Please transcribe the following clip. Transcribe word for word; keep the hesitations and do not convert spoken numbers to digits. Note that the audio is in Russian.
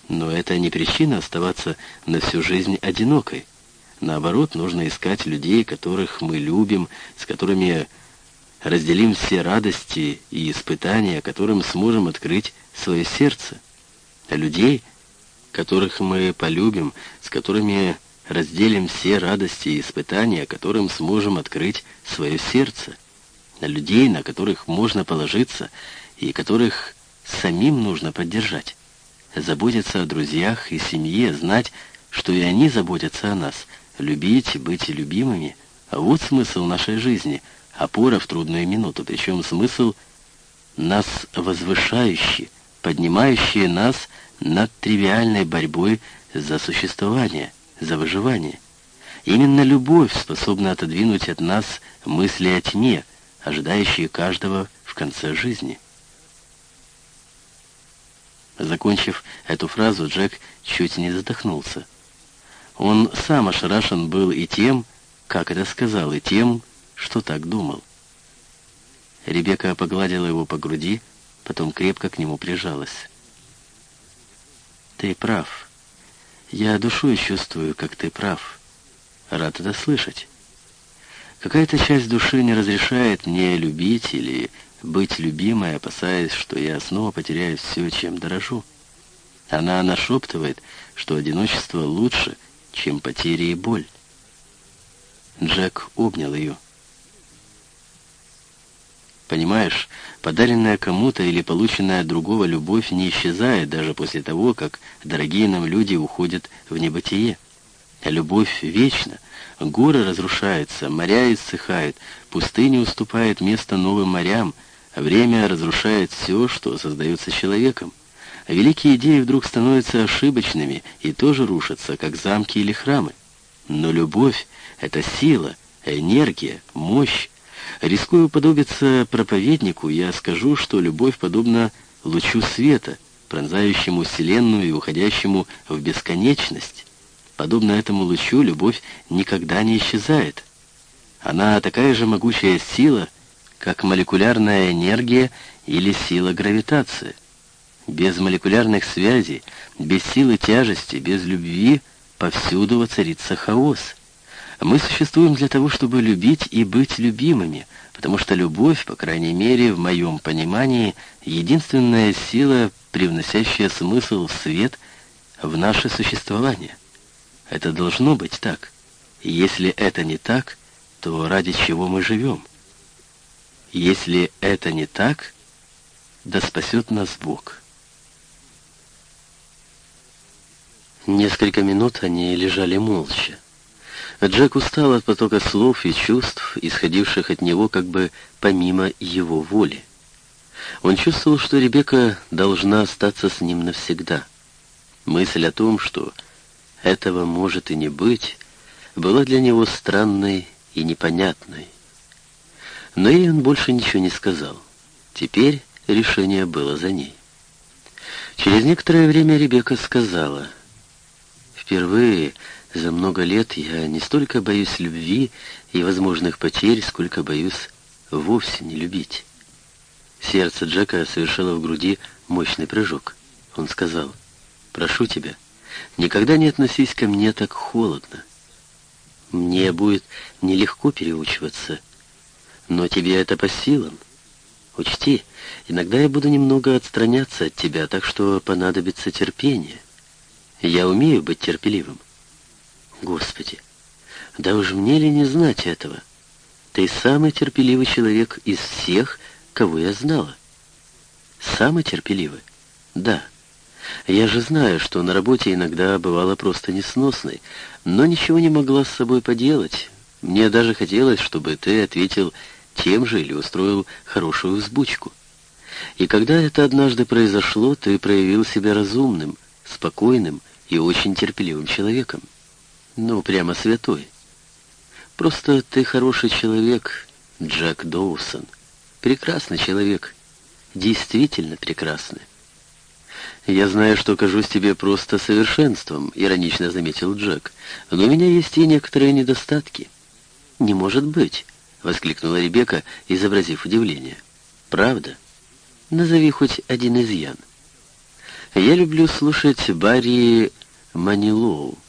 Но это не причина оставаться на всю жизнь одинокой. Наоборот, нужно искать людей, которых мы любим, с которыми разделим все радости и испытания, которым сможем открыть свое сердце. Людей, которых мы полюбим, с которыми разделим все радости и испытания, которым сможем открыть свое сердце. Людей, на которых можно положиться и которых самим нужно поддержать. Заботиться о друзьях и семье, знать, что и они заботятся о нас, любить и быть любимыми. А вот смысл нашей жизни, опора в трудную минуту, причем смысл нас возвышающий, поднимающий нас над тривиальной борьбой за существование, за выживание. Именно любовь способна отодвинуть от нас мысли о тьме, ожидающие каждого в конце жизни. Закончив эту фразу, Джек чуть не задохнулся. Он сам ошарашен был и тем, как это сказал, и тем, что так думал. Ребекка погладила его по груди, потом крепко к нему прижалась. «Ты прав. Я душой чувствую, как ты прав. Рад это слышать. Какая-то часть души не разрешает мне любить или быть любимой, опасаясь, что я снова потеряю все, чем дорожу. Она нашептывает, что одиночество лучше, чем потери и боль». Джек обнял ее. Понимаешь, подаренная кому-то или полученная от другого любовь не исчезает даже после того, как дорогие нам люди уходят в небытие. А любовь вечна. Горы разрушаются, моря иссыхают, пустыня уступает место новым морям, а время разрушает все, что создается человеком. А великие идеи вдруг становятся ошибочными и тоже рушатся, как замки или храмы. Но любовь — это сила, энергия, мощь. Рискуя уподобиться проповеднику, я скажу, что любовь подобна лучу света, пронзающему вселенную и уходящему в бесконечность. Подобно этому лучу, любовь никогда не исчезает. Она такая же могучая сила, как молекулярная энергия или сила гравитации. Без молекулярных связей, без силы тяжести, без любви повсюду воцарится хаос. Мы существуем для того, чтобы любить и быть любимыми, потому что любовь, по крайней мере, в моем понимании, единственная сила, привносящая смысл в свет в наше существование. Это должно быть так. И если это не так, то ради чего мы живем? Если это не так, да спасет нас Бог. Несколько минут они лежали молча. Джек устал от потока слов и чувств, исходивших от него как бы помимо его воли. Он чувствовал, что Ребекка должна остаться с ним навсегда. Мысль о том, что этого может и не быть, была для него странной и непонятной. Но ей он больше ничего не сказал. Теперь решение было за ней. Через некоторое время Ребекка сказала: «Впервые за много лет я не столько боюсь любви и возможных потерь, сколько боюсь вовсе не любить». Сердце Джека совершило в груди мощный прыжок. Он сказал: «Прошу тебя, никогда не относись ко мне так холодно. Мне будет нелегко переучиваться, но тебе это по силам. Учти, иногда я буду немного отстраняться от тебя, так что понадобится терпение. Я умею быть терпеливым». Господи, да уж мне ли не знать этого? Ты самый терпеливый человек из всех, кого я знала. Самый терпеливый? Да. Я же знаю, что на работе иногда бывала просто несносной, но ничего не могла с собой поделать. Мне даже хотелось, чтобы ты ответил тем же или устроил хорошую взбучку. И когда это однажды произошло, ты проявил себя разумным, спокойным и очень терпеливым человеком. Ну, прямо святой. Просто ты хороший человек, Джек Доусон. Прекрасный человек. Действительно прекрасный. «Я знаю, что кажусь тебе просто совершенством», — иронично заметил Джек. «Но у меня есть и некоторые недостатки». «Не может быть», — воскликнула Ребекка, изобразив удивление. «Правда? Назови хоть один изъян». Я люблю слушать Барри Манилоу.